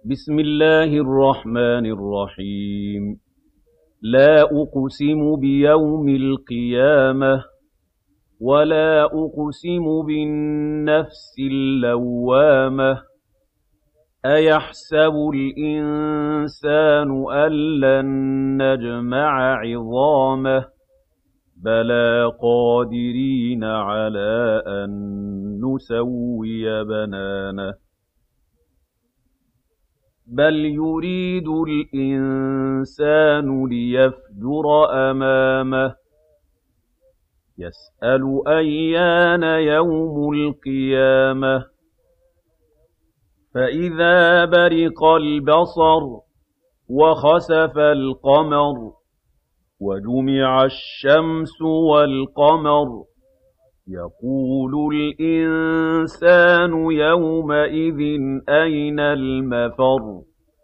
بسم الله الرحمن الرحيم لا أقسم بيوم القيامة ولا أقسم بالنفس اللوامة أيحسب الإنسان أن لن نجمع عظامه بلى قادرين على أن نسوي بنانه بل يريد الإنسان ليفجر أمامه يسأل أيان يوم القيامة فإذا برق البصر وخسف القمر وجمع الشمس والقمر يقول الإنسان يومئذ أين المفر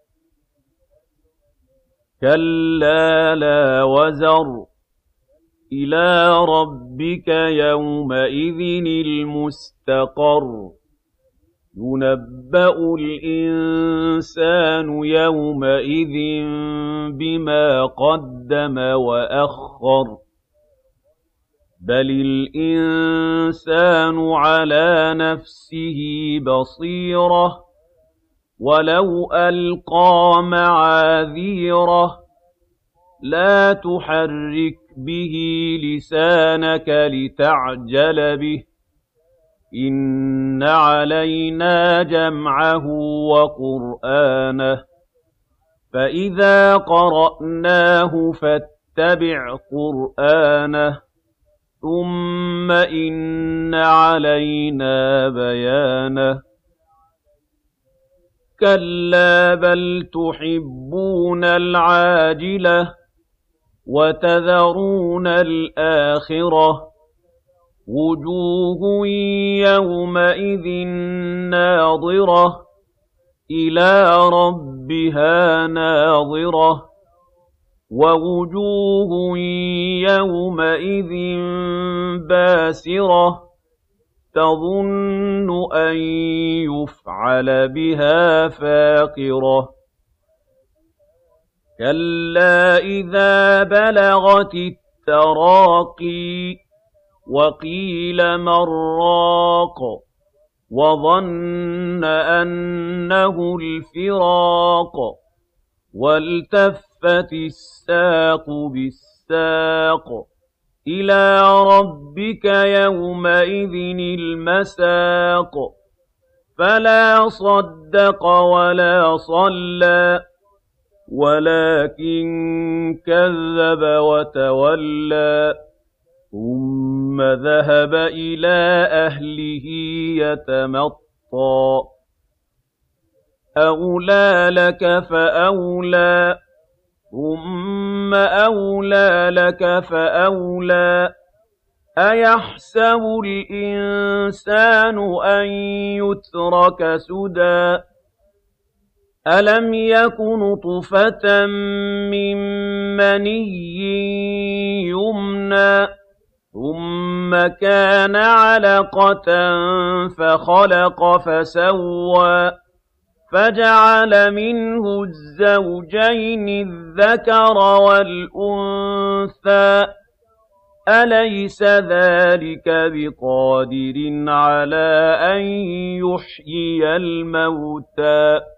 كلا لا وزر إلى ربك يومئذ المستقر ينبأ الإنسان يومئذ بما قدم وأخر بل الإنسان على نفسه بصيرة ولو ألقى معاذيره لا تحرك به لسانك لتعجل به إن علينا جمعه وقرآنه فإذا قرأناه فاتبع قرآنه ثم إن علينا بيانه كلا بل تحبون العاجلة وتذرون الآخرة وجوه يومئذ ناظرة إلى ربها ناظرة ووجوه يومئذ باسرة تظن أن يفعل بها فاقرة كلا إذا بلغت التراقي وقيل من راق وظن أنه الفراق والتفت الساق بالساق إلى ربك يومئذ المساق فلا صدق ولا صلى ولكن كذب وتولى ثم ذهب إلى أهله يتمطى أولى لك فأولى ثم أولى لك فأولى أيحسب الإنسان أن يترك سدى ألم يك نطفة من مني يمنى ثم كان علقة فخلق فسوى فجعل منه الزوجين الذكر والأنثى أليس ذلك بقادر على أن يحيي الموتى